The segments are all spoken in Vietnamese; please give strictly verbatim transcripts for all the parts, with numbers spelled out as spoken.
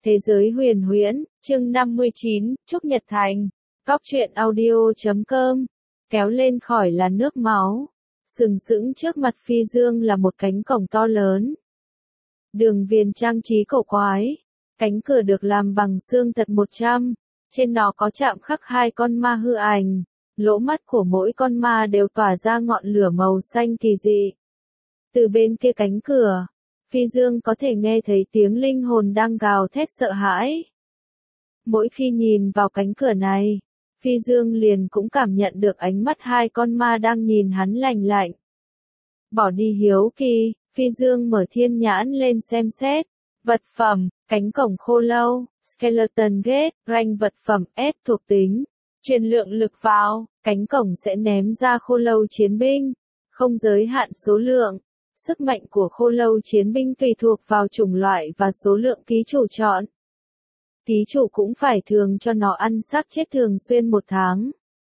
Thế giới huyền huyễn, chương năm mươi chín, Trúc Nhật Thành. Cóc truyện audio chấm com. Kéo lên khỏi là nước máu. Sừng sững trước mặt Phi Dương là một cánh cổng to lớn. Đường viền trang trí cổ quái. Cánh cửa được làm bằng xương thật một trăm. Trên nó có chạm khắc hai con ma hư ảnh. Lỗ mắt của mỗi con ma đều tỏa ra ngọn lửa màu xanh kỳ dị. Từ bên kia cánh cửa, Phi Dương có thể nghe thấy tiếng linh hồn đang gào thét sợ hãi. Mỗi khi nhìn vào cánh cửa này, Phi Dương liền cũng cảm nhận được ánh mắt hai con ma đang nhìn hắn lạnh lạnh. Bỏ đi hiếu kỳ, Phi Dương mở thiên nhãn lên xem xét. Vật phẩm, cánh cổng khô lâu, Skeleton Gate, rank vật phẩm S thuộc tính. Truyền lượng lực vào, cánh cổng sẽ ném ra khô lâu chiến binh. Không giới hạn số lượng. Sức mạnh của khô lâu chiến binh tùy thuộc vào chủng loại và số lượng ký chủ chọn. Ký chủ cũng phải thường cho nó ăn xác chết thường xuyên một tháng.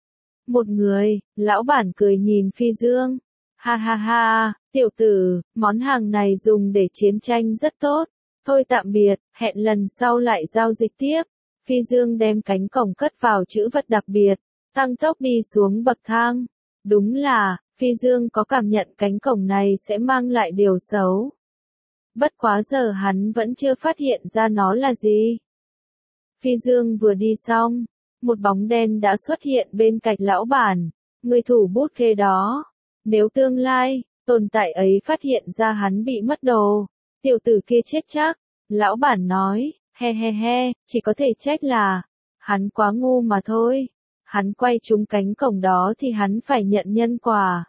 Một người, lão bản cười nhìn Phi Dương. Ha ha ha, tiểu tử, món hàng này dùng để chiến tranh rất tốt. Thôi tạm biệt, hẹn lần sau lại giao dịch tiếp. Phi Dương đem cánh cổng cất vào trữ vật đặc biệt, tăng tốc đi xuống bậc thang. Đúng là, Phi Dương có cảm nhận cánh cổng này sẽ mang lại điều xấu. Bất quá giờ hắn vẫn chưa phát hiện ra nó là gì. Phi Dương vừa đi xong, một bóng đen đã xuất hiện bên cạnh lão bản, người thủ bút kê đó. Nếu tương lai, tồn tại ấy phát hiện ra hắn bị mất đồ, tiểu tử kia chết chắc. Lão bản nói, he he he, chỉ có thể trách là, hắn quá ngu mà thôi. Hắn quay trúng cánh cổng đó thì hắn phải nhận nhân quả.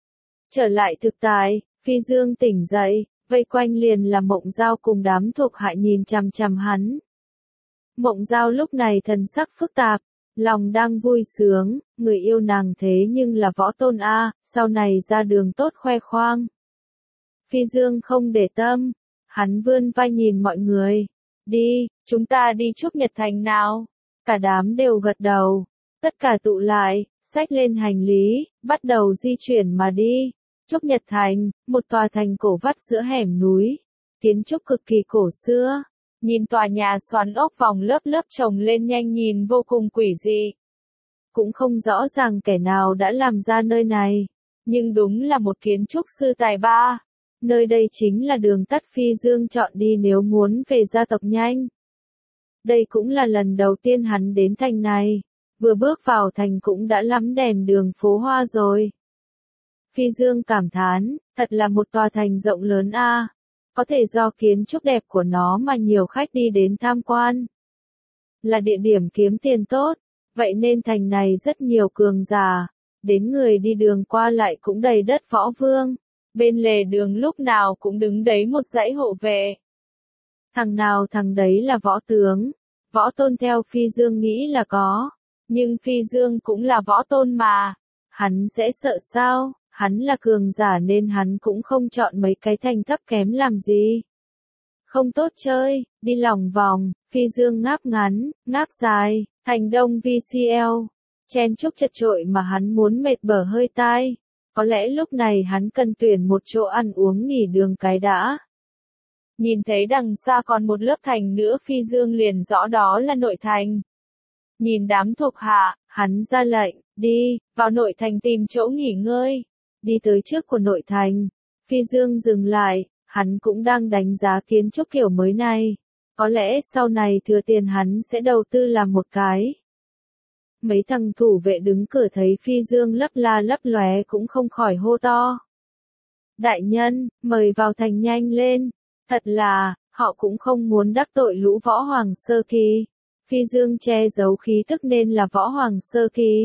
Trở lại thực tại, Phi Dương tỉnh dậy, vây quanh liền là Mộng Giao cùng đám thuộc hạ nhìn chằm chằm hắn. Mộng Giao lúc này thần sắc phức tạp, lòng đang vui sướng, người yêu nàng thế nhưng là võ tôn A, sau này ra đường tốt khoe khoang. Phi Dương không để tâm, hắn vươn vai nhìn mọi người. Đi, chúng ta đi Trúc Nhật Thành nào. Cả đám đều gật đầu. Tất cả tụ lại, xách lên hành lý, bắt đầu di chuyển mà đi. Trúc Nhật Thành, một tòa thành cổ vắt giữa hẻm núi. Kiến trúc cực kỳ cổ xưa. Nhìn tòa nhà xoắn ốc vòng lớp lớp chồng lên nhanh nhìn vô cùng quỷ dị. Cũng không rõ ràng kẻ nào đã làm ra nơi này. Nhưng đúng là một kiến trúc sư tài ba. Nơi đây chính là đường tắt Phi Dương chọn đi nếu muốn về gia tộc nhanh. Đây cũng là lần đầu tiên hắn đến thành này. Vừa bước vào thành cũng đã lắm đèn đường phố hoa rồi. Phi Dương cảm thán, thật là một tòa thành rộng lớn a. Có thể do kiến trúc đẹp của nó mà nhiều khách đi đến tham quan. Là địa điểm kiếm tiền tốt, vậy nên thành này rất nhiều cường giả. Đến người đi đường qua lại cũng đầy đất võ vương. Bên lề đường lúc nào cũng đứng đấy một dãy hộ vệ. Thằng nào thằng đấy là võ tướng. Võ tôn theo Phi Dương nghĩ là có. Nhưng Phi Dương cũng là võ tôn mà. Hắn sẽ sợ sao? Hắn là cường giả nên hắn cũng không chọn mấy cái thành thấp kém làm gì. Không tốt chơi, đi lòng vòng, Phi Dương ngáp ngắn, ngáp dài, thành đông vê xê lờ. Chen chúc chật chội mà hắn muốn mệt bở hơi tai. Có lẽ lúc này hắn cần tuyển một chỗ ăn uống nghỉ đường cái đã. Nhìn thấy đằng xa còn một lớp thành nữa Phi Dương liền rõ đó là nội thành. Nhìn đám thuộc hạ, hắn ra lệnh, đi, vào nội thành tìm chỗ nghỉ ngơi. Đi tới trước của nội thành, Phi Dương dừng lại, hắn cũng đang đánh giá kiến trúc kiểu mới này. Có lẽ sau này thừa tiền hắn sẽ đầu tư làm một cái. Mấy thằng thủ vệ đứng cửa thấy Phi Dương lấp la lấp lóe cũng không khỏi hô to. Đại nhân, mời vào thành nhanh lên. Thật là, họ cũng không muốn đắc tội lũ võ hoàng sơ kỳ. Phi Dương che giấu khí tức nên là võ hoàng sơ kỳ.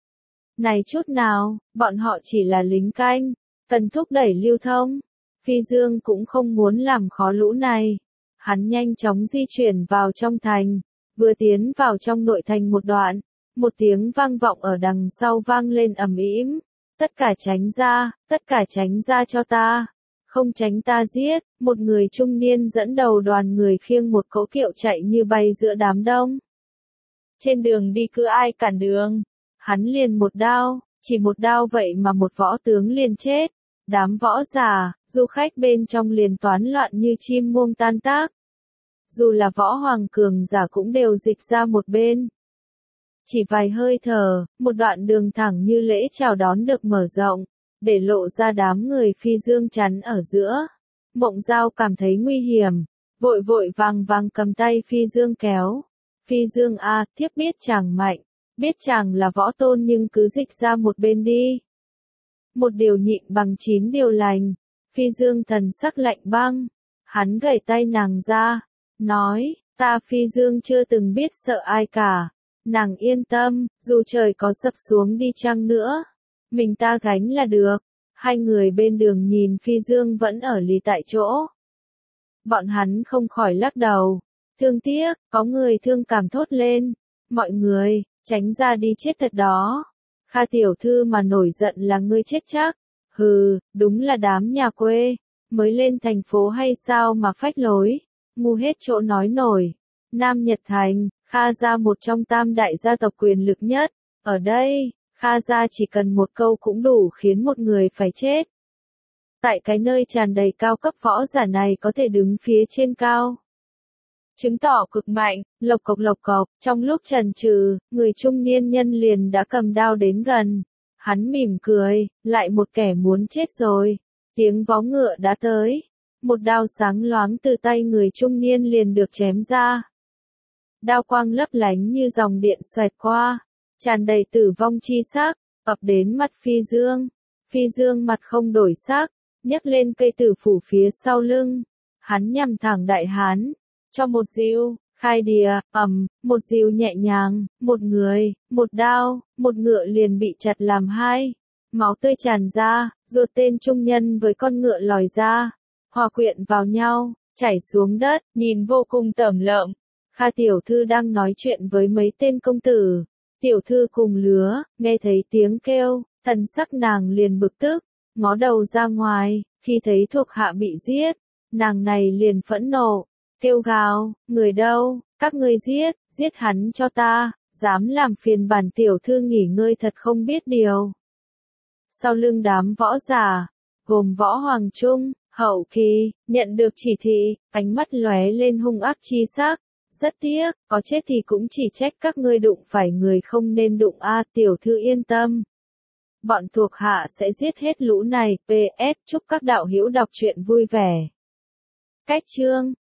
Này chút nào, bọn họ chỉ là lính canh, cần thúc đẩy lưu thông. Phi Dương cũng không muốn làm khó lũ này. Hắn nhanh chóng di chuyển vào trong thành, vừa tiến vào trong nội thành một đoạn. Một tiếng vang vọng ở đằng sau vang lên ầm ĩm. Tất cả tránh ra, tất cả tránh ra cho ta. Không tránh ta giết. Một người trung niên dẫn đầu đoàn người khiêng một cỗ kiệu chạy như bay giữa đám đông. Trên đường đi cứ ai cản đường. Hắn liền một đao, chỉ một đao vậy mà một võ tướng liền chết. Đám võ giả, du khách bên trong liền toán loạn như chim muông tan tác. dù là võ hoàng cường giả cũng đều dịch ra một bên. Chỉ vài hơi thở, một đoạn đường thẳng như lễ chào đón được mở rộng, để lộ ra đám người Phi Dương chắn ở giữa. Mộng Giao cảm thấy nguy hiểm, vội vội vàng vàng cầm tay Phi Dương kéo. Phi Dương a, thiếp biết chàng mạnh, biết chàng là võ tôn nhưng cứ dịch ra một bên đi. Một điều nhịn bằng chín điều lành. Phi Dương thần sắc lạnh băng, hắn gẩy tay nàng ra, nói, ta Phi Dương chưa từng biết sợ ai cả. Nàng yên tâm, dù trời có sập xuống đi chăng nữa, mình ta gánh là được. Hai người bên đường nhìn Phi Dương vẫn ở lì tại chỗ. Bọn hắn không khỏi lắc đầu. Thương tiếc, có người thương cảm thốt lên. Mọi người, tránh ra đi chết thật đó. Kha tiểu thư mà nổi giận là ngươi chết chắc. Hừ, đúng là đám nhà quê. Mới lên thành phố hay sao mà phách lối. Ngu hết chỗ nói nổi. Nam Nhật Thành, Kha gia một trong tam đại gia tộc quyền lực nhất. Ở đây, Kha gia chỉ cần một câu cũng đủ khiến một người phải chết. Tại cái nơi tràn đầy cao cấp võ giả này có thể đứng phía trên cao. Chứng tỏ cực mạnh, lộc cộc lộc cộc, trong lúc chần chừ, người trung niên nhân liền đã cầm đao đến gần. Hắn mỉm cười, lại một kẻ muốn chết rồi. Tiếng vó ngựa đã tới. Một đao sáng loáng từ tay người trung niên liền được chém ra. Đao quang lấp lánh như dòng điện xoẹt qua, tràn đầy tử vong chi sắc, ập đến mặt Phi Dương. Phi Dương mặt không đổi sắc, nhấc lên cây tử phủ phía sau lưng. Hắn nhằm thẳng đại hán, cho một dìu, khai đìa, ầm, một dìu nhẹ nhàng, một người, một đao, một ngựa liền bị chặt làm hai. Máu tươi tràn ra, ruột tên trung nhân với con ngựa lòi ra, hòa quyện vào nhau, chảy xuống đất, nhìn vô cùng tởm lợm. Kha tiểu thư đang nói chuyện với mấy tên công tử. Tiểu thư cùng lứa, nghe thấy tiếng kêu, thần sắc nàng liền bực tức, ngó đầu ra ngoài, khi thấy thuộc hạ bị giết, nàng này liền phẫn nộ, kêu gào, người đâu, các ngươi giết, giết hắn cho ta, dám làm phiền bản tiểu thư nghỉ ngơi thật không biết điều. Sau lưng đám võ giả, gồm võ hoàng trung, hậu kỳ, nhận được chỉ thị, ánh mắt lóe lên hung ác chi sắc. Rất tiếc, có chết thì cũng chỉ trách các ngươi đụng phải người không nên đụng a, tiểu thư yên tâm. Bọn thuộc hạ sẽ giết hết lũ này, pê ét chúc các đạo hữu đọc truyện vui vẻ. Cách chương